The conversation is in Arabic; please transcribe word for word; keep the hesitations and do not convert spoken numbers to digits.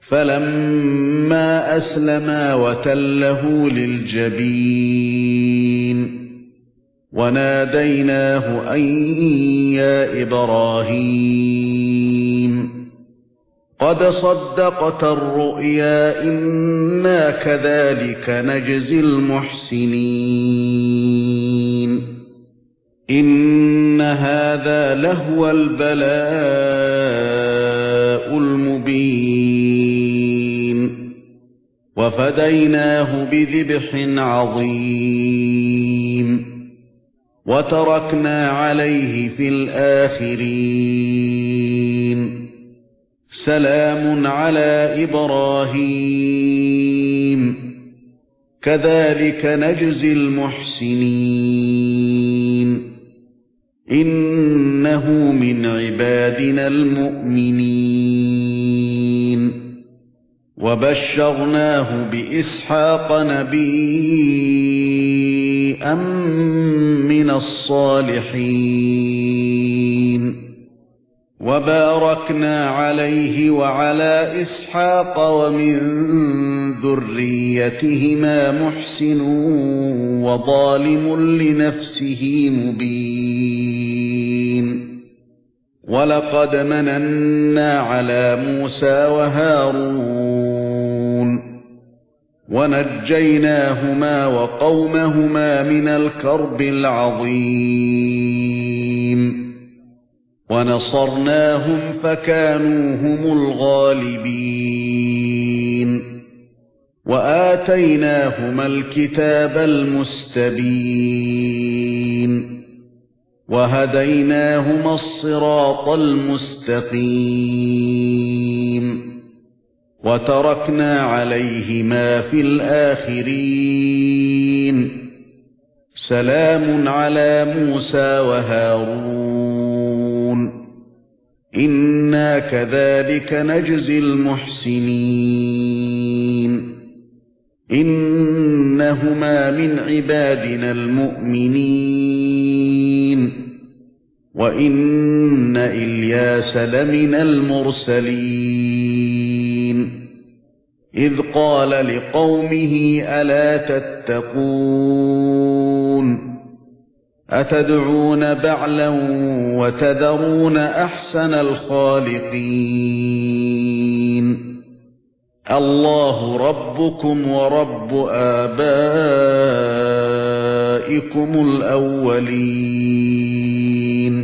فَلَمَّا أَسْلَمَا وَتَلَّهُ لِلْجَبِينِ وَنَادَيْنَاهُ أَن يَا إِبْرَاهِيمُ قَدْ صَدَّقْتَ الرُّؤْيَا إِنَّا كَذَلِكَ نَجْزِي الْمُحْسِنِينَ إِنَّ هَذَا لَهُوَ الْبَلَاءُ الْمُبِينُ وَفَدَيْنَاهُ بِذِبْحٍ عَظِيمٍ وَتَرَكْنَا عَلَيْهِ فِي الْآخِرِينَ سَلَامٌ عَلَى إِبْرَاهِيمَ كَذَلِكَ نَجْزِي الْمُحْسِنِينَ إِنَّهُ مِنْ عِبَادِنَا الْمُؤْمِنِينَ وَبَشَّرْنَاهُ بِإِسْحَاقَ نَبِيًّا مِنَ الصَّالِحِينَ وَبَارَكْنَا عَلَيْهِ وَعَلَى إِسْحَاقَ وَمِنْ ذُرِّيَّتِهِمَا مُحْسِنٌ وَظَالِمٌ لِنَفْسِهِ مُبِينٌ وَلَقَدْ مَنَنَّا عَلَى مُوسَى وَهَارُونَ وَنَجَّيْنَاهُمَا وَقَوْمَهُمَا مِنَ الْكَرْبِ الْعَظِيمِ وَنَصَرْنَاهُمْ فَكَانُوا هُمُ الْغَالِبِينَ وَآتَيْنَاهُمَا الْكِتَابَ الْمُسْتَبِينَ وَهَدَيْنَاهُمَا الصِّرَاطَ الْمُسْتَقِيمَ وَتَرَكْنَا عَلَيْهِمَا فِي الْآخِرِينَ سَلَامٌ عَلَى مُوسَى وَهَارُونَ إِنَّا كَذَلِكَ نَجْزِي الْمُحْسِنِينَ إِنَّهُمَا مِنْ عِبَادِنَا الْمُؤْمِنِينَ وَإِنَّ إِلْيَاسَ لَمِنَ الْمُرْسَلِينَ إِذْ قَالَ لِقَوْمِهِ أَلَا تَتَّقُونَ أَتَدْعُونَ بَعْلًا وَتَذَرُونَ أَحْسَنَ الْخَالِقِينَ اللَّهُ رَبُّكُمْ وَرَبُّ آبَائِكُمُ الْأَوَّلِينَ